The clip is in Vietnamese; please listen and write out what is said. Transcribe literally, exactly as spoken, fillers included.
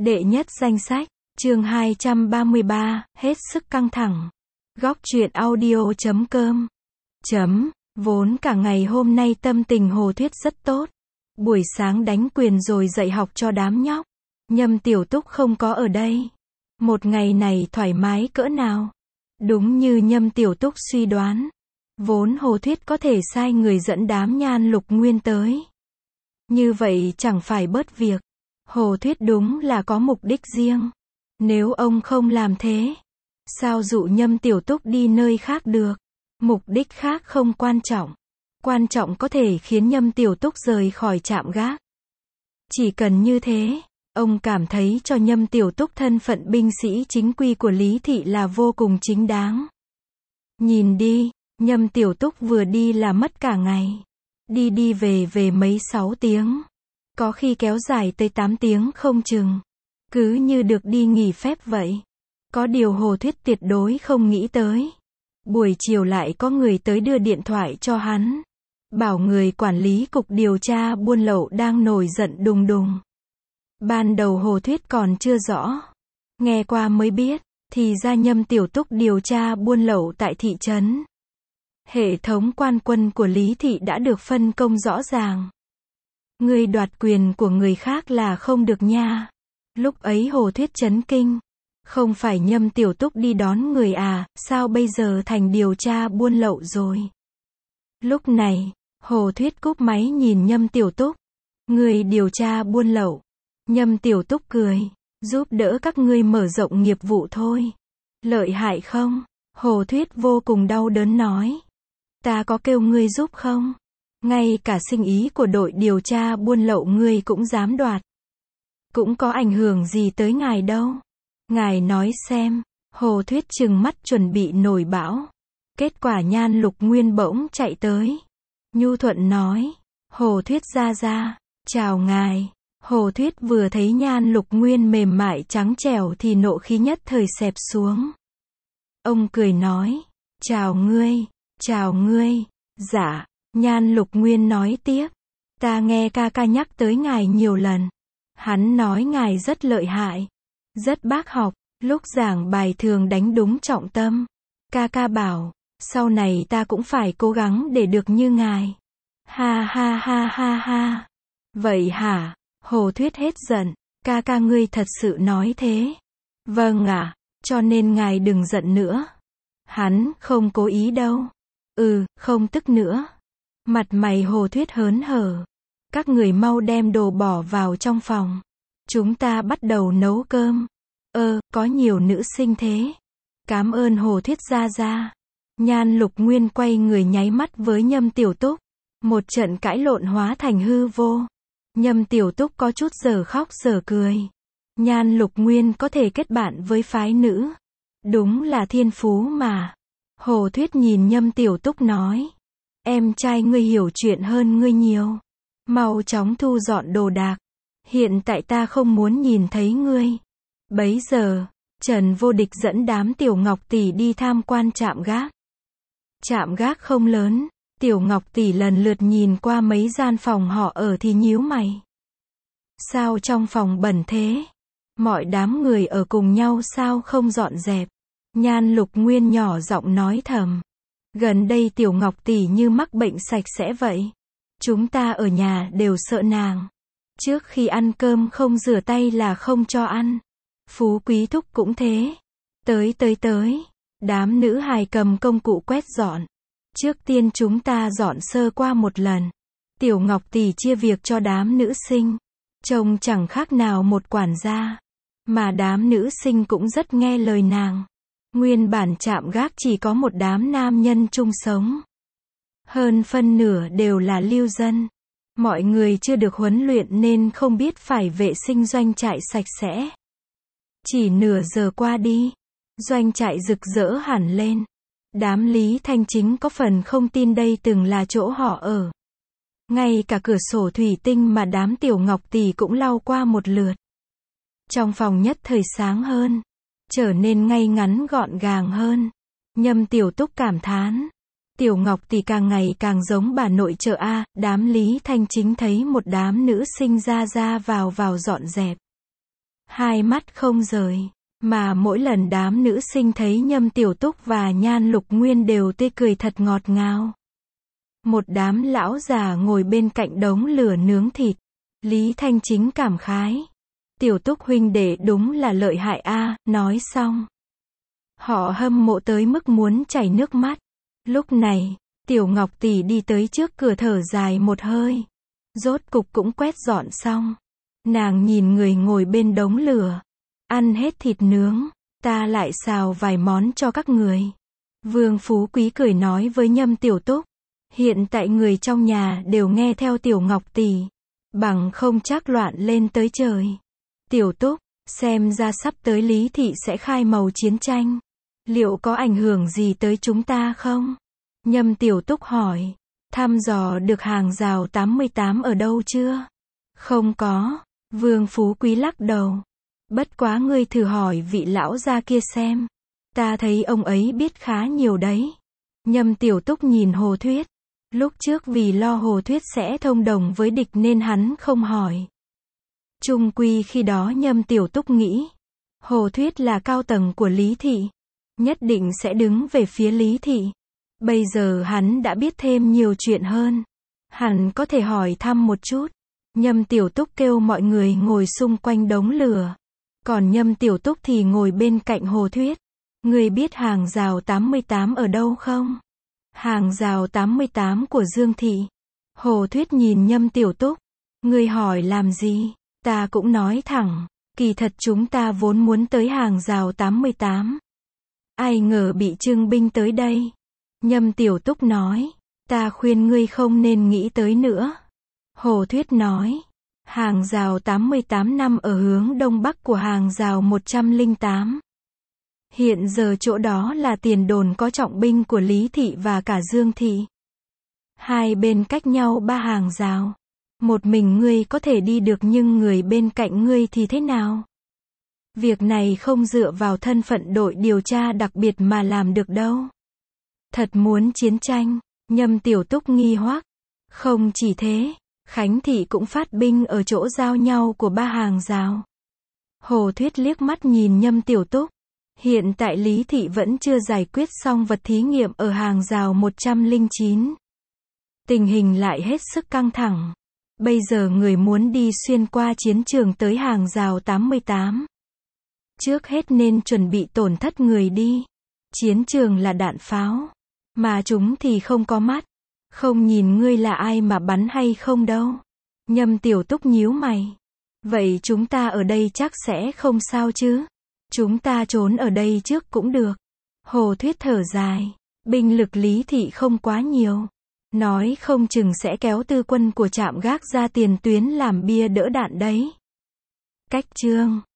Đệ nhất danh sách, chương hai trăm ba mươi ba, hết sức căng thẳng. Góc truyện audio chấm com. Chấm, vốn cả ngày hôm nay tâm tình Hồ Thuyết rất tốt. Buổi sáng đánh quyền rồi dạy học cho đám nhóc. Nhâm Tiểu Túc không có ở đây. Một ngày này thoải mái cỡ nào. Đúng như Nhâm Tiểu Túc suy đoán. Vốn Hồ Thuyết có thể sai người dẫn đám Nhan Lục Nguyên tới. Như vậy chẳng phải bớt việc. Hồ Thuyết đúng là có mục đích riêng. Nếu ông không làm thế, sao dụ Nhâm Tiểu Túc đi nơi khác được? Mục đích khác không quan trọng. Quan trọng có thể khiến Nhâm Tiểu Túc rời khỏi trạm gác. Chỉ cần như thế, ông cảm thấy cho Nhâm Tiểu Túc thân phận binh sĩ chính quy của Lý Thị là vô cùng chính đáng. Nhìn đi, Nhâm Tiểu Túc vừa đi là mất cả ngày. Đi đi về về mấy sáu tiếng. Có khi kéo dài tới tám tiếng không chừng. Cứ như được đi nghỉ phép vậy. Có điều Hồ Thuyết tuyệt đối không nghĩ tới. Buổi chiều lại có người tới đưa điện thoại cho hắn. Bảo người quản lý cục điều tra buôn lậu đang nổi giận đùng đùng. Ban đầu Hồ Thuyết còn chưa rõ. Nghe qua mới biết, thì ra Nhâm Tiểu Túc điều tra buôn lậu tại thị trấn. Hệ thống quan quân của Lý Thị đã được phân công rõ ràng. Người đoạt quyền của người khác là không được nha. Lúc ấy Hồ Thuyết chấn kinh. Không phải Nhâm Tiểu Túc đi đón người à, sao bây giờ thành điều tra buôn lậu rồi? Lúc này, Hồ Thuyết cúp máy nhìn Nhâm Tiểu Túc. Người điều tra buôn lậu. Nhâm Tiểu Túc cười. Giúp đỡ các ngươi mở rộng nghiệp vụ thôi. Lợi hại không? Hồ Thuyết vô cùng đau đớn nói. Ta có kêu ngươi giúp không? Ngay cả sinh ý của đội điều tra buôn lậu ngươi cũng dám đoạt. Cũng có ảnh hưởng gì tới ngài đâu. Ngài nói xem. Hồ Thuyết trừng mắt chuẩn bị nổi bão. Kết quả Nhan Lục Nguyên bỗng chạy tới. Nhu thuận nói. Hồ Thuyết ra ra. Chào ngài. Hồ Thuyết vừa thấy Nhan Lục Nguyên mềm mại trắng trẻo thì nộ khí nhất thời xẹp xuống. Ông cười nói. Chào ngươi. Chào ngươi. Dạ. Nhan Lục Nguyên nói tiếp. Ta nghe ca ca nhắc tới ngài nhiều lần. Hắn nói ngài rất lợi hại. Rất bác học. Lúc giảng bài thường đánh đúng trọng tâm. Ca ca bảo. Sau này ta cũng phải cố gắng để được như ngài. Ha ha ha ha ha. Vậy hả? Hồ Thuyết hết giận. Ca ca ngươi thật sự nói thế. Vâng ạ. Cho nên ngài đừng giận nữa. Hắn không cố ý đâu. Ừ, không tức nữa. Mặt mày Hồ Thuyết hớn hở. Các người mau đem đồ bỏ vào trong phòng. Chúng ta bắt đầu nấu cơm. Ơ, có nhiều nữ sinh thế. Cám ơn Hồ Thuyết ra ra. Nhan Lục Nguyên quay người nháy mắt với Nhâm Tiểu Túc. Một trận cãi lộn hóa thành hư vô. Nhâm Tiểu Túc có chút giờ khóc giờ cười. Nhan Lục Nguyên có thể kết bạn với phái nữ. Đúng là thiên phú mà. Hồ Thuyết nhìn Nhâm Tiểu Túc nói. Em trai ngươi hiểu chuyện hơn ngươi nhiều. Mau chóng thu dọn đồ đạc. Hiện tại ta không muốn nhìn thấy ngươi. Bấy giờ, Trần Vô Địch dẫn đám Tiểu Ngọc Tỷ đi tham quan trạm gác. Trạm gác không lớn. Tiểu Ngọc Tỷ lần lượt nhìn qua mấy gian phòng họ ở thì nhíu mày. Sao trong phòng bẩn thế? Mọi đám người ở cùng nhau sao không dọn dẹp? Nhan Lục Nguyên nhỏ giọng nói thầm. Gần đây Tiểu Ngọc Tỷ như mắc bệnh sạch sẽ vậy. Chúng ta ở nhà đều sợ nàng. Trước khi ăn cơm không rửa tay là không cho ăn. Phú Quý Thúc cũng thế. Tới tới tới. Đám nữ hài cầm công cụ quét dọn. Trước tiên chúng ta dọn sơ qua một lần. Tiểu Ngọc Tỷ chia việc cho đám nữ sinh. Trông chẳng khác nào một quản gia. Mà đám nữ sinh cũng rất nghe lời nàng. Nguyên bản trạm gác chỉ có một đám nam nhân chung sống. Hơn phân nửa đều là lưu dân. Mọi người chưa được huấn luyện nên không biết phải vệ sinh doanh trại sạch sẽ. Chỉ nửa giờ qua đi, doanh trại rực rỡ hẳn lên. Đám Lý Thanh Chính có phần không tin đây từng là chỗ họ ở. Ngay cả cửa sổ thủy tinh mà đám Tiểu Ngọc Tỷ cũng lau qua một lượt. Trong phòng nhất thời sáng hơn. Trở nên ngay ngắn gọn gàng hơn. Nhâm Tiểu Túc cảm thán. Tiểu Ngọc Tỷ càng ngày càng giống bà nội trợ A. Đám Lý Thanh Chính thấy một đám nữ sinh ra ra vào vào dọn dẹp. hai mắt không rời. Mà mỗi lần đám nữ sinh thấy Nhâm Tiểu Túc và Nhan Lục Nguyên đều tươi cười thật ngọt ngào. Một đám lão già ngồi bên cạnh đống lửa nướng thịt. Lý Thanh Chính cảm khái. Tiểu Túc huynh đệ đúng là lợi hại a, nói xong. Họ hâm mộ tới mức muốn chảy nước mắt. Lúc này, Tiểu Ngọc tỷ đi tới trước cửa thở dài một hơi. Rốt cục cũng quét dọn xong. Nàng nhìn người ngồi bên đống lửa. Ăn hết thịt nướng, ta lại xào vài món cho các người. Vương Phú Quý cười nói với Nhâm Tiểu Túc. Hiện tại người trong nhà đều nghe theo Tiểu Ngọc tỷ. Bằng không chắc loạn lên tới trời. Tiểu Túc, xem ra sắp tới Lý Thị sẽ khai màu chiến tranh. Liệu có ảnh hưởng gì tới chúng ta không? Nhâm Tiểu Túc hỏi. Thăm dò được hàng rào tám mươi tám ở đâu chưa? Không có. Vương Phú Quý lắc đầu. Bất quá ngươi thử hỏi vị lão gia kia xem. Ta thấy ông ấy biết khá nhiều đấy. Nhâm Tiểu Túc nhìn Hồ Thuyết. Lúc trước vì lo Hồ Thuyết sẽ thông đồng với địch nên hắn không hỏi. Chung quy khi đó Nhâm Tiểu Túc nghĩ. Hồ Thuyết là cao tầng của Lý Thị. Nhất định sẽ đứng về phía Lý Thị. Bây giờ hắn đã biết thêm nhiều chuyện hơn. Hẳn có thể hỏi thăm một chút. Nhâm Tiểu Túc kêu mọi người ngồi xung quanh đống lửa. Còn Nhâm Tiểu Túc thì ngồi bên cạnh Hồ Thuyết. Người biết hàng rào tám mươi tám ở đâu không? Hàng rào tám mươi tám của Dương Thị. Hồ Thuyết nhìn Nhâm Tiểu Túc. Người hỏi làm gì? Ta cũng nói thẳng. Kỳ thật chúng ta vốn muốn tới hàng rào tám mươi tám. Ai ngờ bị trưng binh tới đây. Nhâm Tiểu Túc nói. Ta khuyên ngươi không nên nghĩ tới nữa. Hồ Thuyết nói. Hàng rào tám mươi tám nằm ở hướng đông bắc của hàng rào một trăm lẻ tám. Hiện giờ chỗ đó là tiền đồn có trọng binh của Lý Thị và cả Dương Thị. Hai bên cách nhau ba hàng rào. Một mình ngươi có thể đi được nhưng người bên cạnh ngươi thì thế nào? Việc này không dựa vào thân phận đội điều tra đặc biệt mà làm được đâu. Thật muốn chiến tranh, Nhâm Tiểu Túc nghi hoắc. Không chỉ thế, Khánh Thị cũng phát binh ở chỗ giao nhau của ba hàng rào. Hồ Thuyết liếc mắt nhìn Nhâm Tiểu Túc. Hiện tại Lý Thị vẫn chưa giải quyết xong vật thí nghiệm ở hàng rào một trăm lẻ chín. Tình hình lại hết sức căng thẳng. Bây giờ người muốn đi xuyên qua chiến trường tới hàng rào tám mươi tám. Trước hết nên chuẩn bị tổn thất người đi. Chiến trường là đạn pháo. Mà chúng thì không có mắt. Không nhìn ngươi là ai mà bắn hay không đâu. Nhâm Tiểu Túc nhíu mày. Vậy chúng ta ở đây chắc sẽ không sao chứ? Chúng ta trốn ở đây trước cũng được. Hồ Thuyết thở dài. Binh lực Lý Thị không quá nhiều. Nói không chừng sẽ kéo tư quân của trạm gác ra tiền tuyến làm bia đỡ đạn đấy. Cách chương